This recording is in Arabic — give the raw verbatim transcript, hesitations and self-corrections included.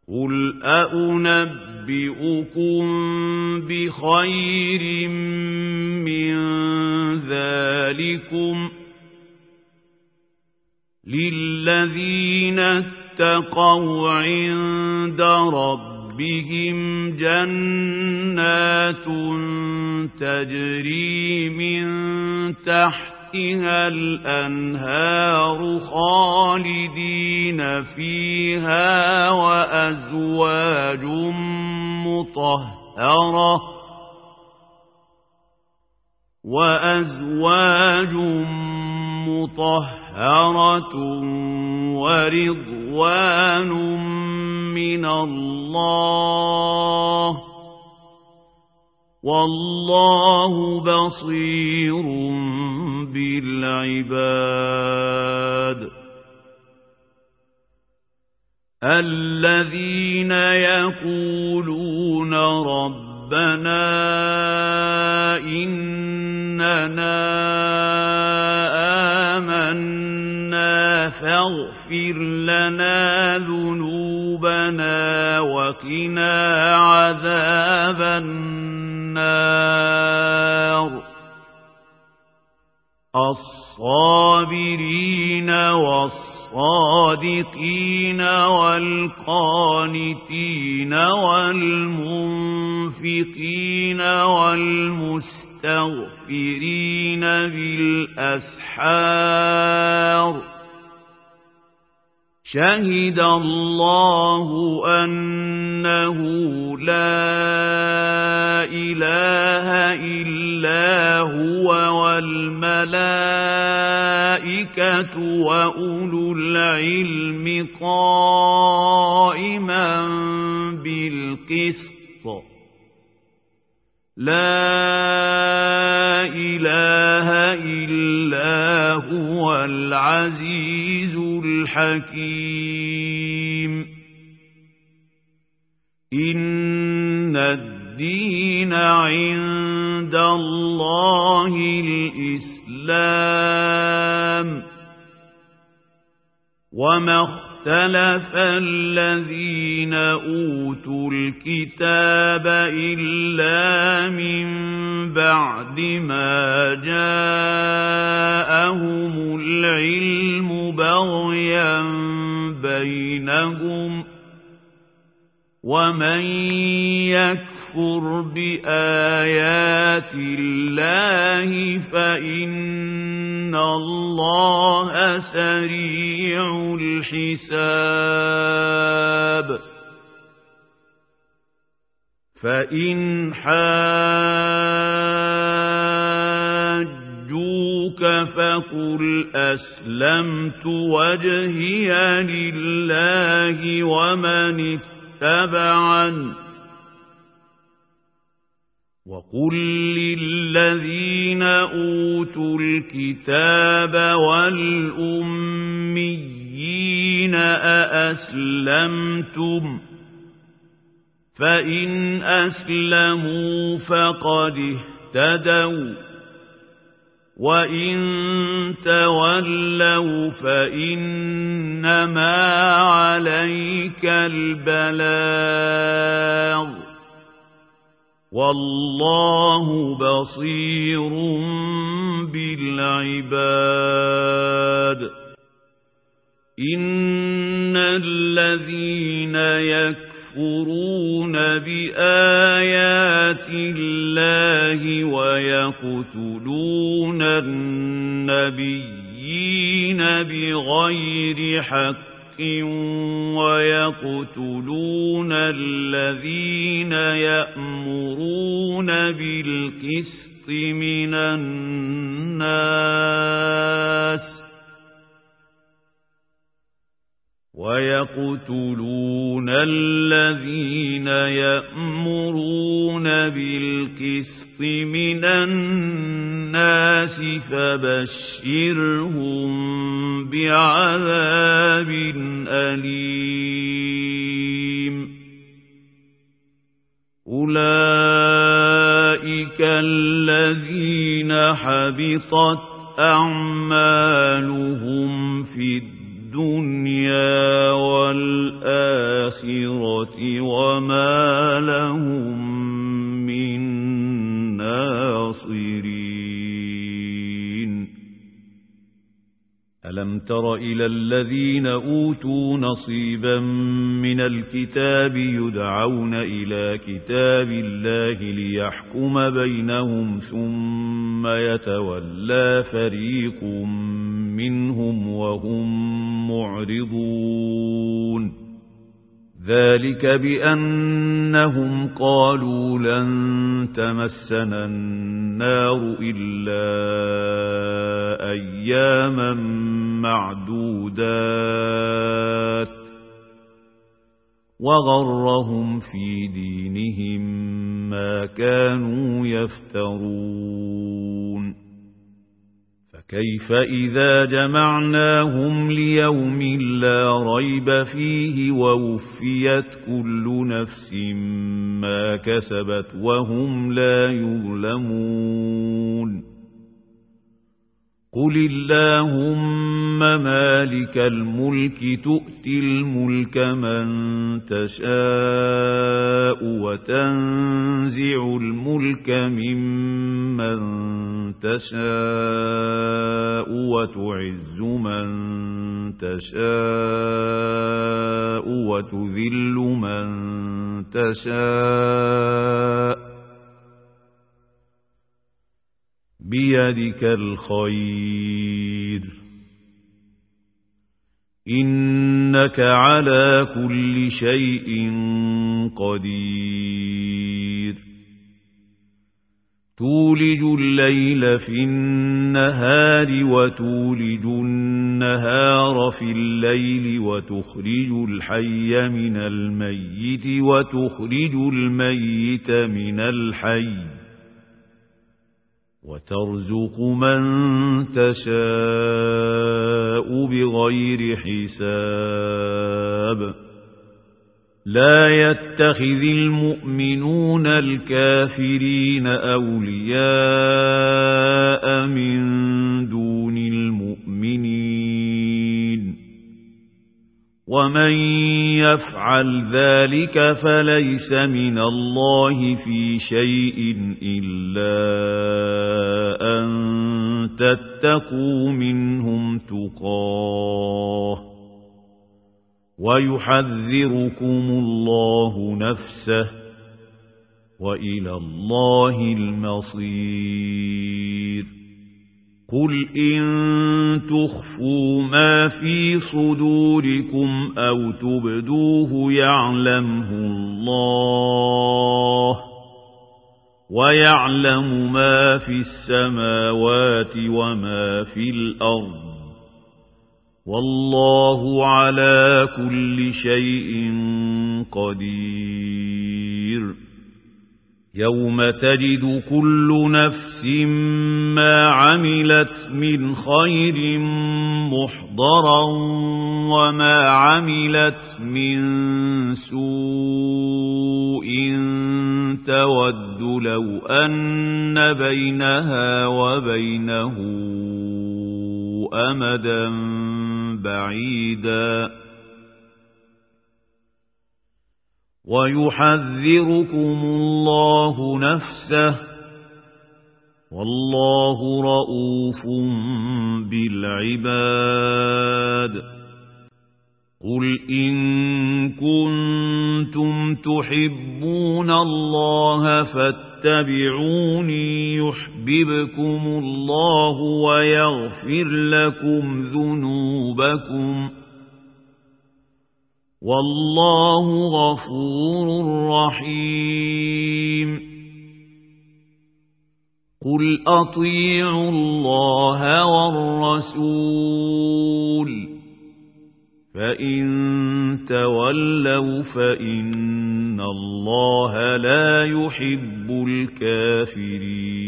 قل أأنبئكم بخير من ذلكم للذين اتقوا عند ربهم جنات تجري من تحتها الأنهار خالدين فيها وأزواج مطهرة وأزواج مطهرة ورضوان من الله والله بصير بالعباد الذين يقولون ربنا إننا آمنا فاغفر لنا ذنوبنا وقنا عذاب النار الصابرين والصادقين والقانتين والمنفقين والمستغفرين بالأسحار شهد الله أنه لا إله إلا هو والملائكة وأولو العلم قائما بالقسط لا إله إلا هو العزيز الحكيم إن الدين عند الله الإسلام وما اختلف الذين أوتوا الكتاب إلا من بعد ما جاءهم العلم بغيا بينهم ومن يكفر بآيات الله فإن الله سريع الحساب فإن حاجوك فقل أسلمت وجهي لله ومن اتبعن وقل للذين أوتوا الكتاب والأميين أأسلمتم فإن أسلموا فقد اهتدوا وإن تولوا فإنما عليك البلاغ والله بصير بالعباد إن الذين يكفرون بآيات الله ويقتلون النبيين بغير حق ويقتلون الذين يأمرون بالقسط من الناس ويقتلون الذين يأمرون بالقسط من الناس فبشرهم بعذاب أليم أولئك الذين حبطت أعمالهم في الدنيا والآخرة الآخرة وما لهم من ناصرين. ألم تر إلى الذين أوتوا نصيبا من الكتاب يدعون إلى كتاب الله ليحكم بينهم ثم يتولى فريق منهم وهم معرضون. ذلك بأنهم قالوا لن تمسنا النار إلا أياما معدودات وغرهم في دينهم ما كانوا يفترون. فكيف إذا جمعناهم ليوم لا ريب فيه ووفيت كل نفس ما كسبت وهم لا يظلمون. قل اللهم مالك الملك تؤتي الملك من تشاء وتنزع الملك ممن تشاء وتعز من تشاء وتذل من تشاء بيدك الخير إنك على كل شيء قدير. تولج الليل في النهار وتولج النهار في الليل وتخرج الحي من الميت وتخرج الميت من الحي وترزق من تشاء بغير حساب. لا يتخذ المؤمنون الكافرين أولياء من دون المؤمنين ومن يفعل ذلك فليس من الله في شيء إلا أن تتقوا منهم تقاه ويحذركم الله نفسه وإلى الله المصير. قل إن تخفوا ما في صدوركم أو تبدوه يعلمه الله ويعلم ما في السماوات وما في الأرض والله على كل شيء قدير. يوم تجد كل نفس ما عملت من خير محضرا وما عملت من سوء تود لو أن بينها وبينه أمدا بعيدا ويحذركم الله نفسه والله رؤوف بالعباد. قل إن كنتم تحبون الله فاتبعوني يحببكم الله ويغفر لكم ذنوبكم والله غفور رحيم. قل أطيعوا الله والرسول فإن تولوا فإن الله لا يحب الكافرين.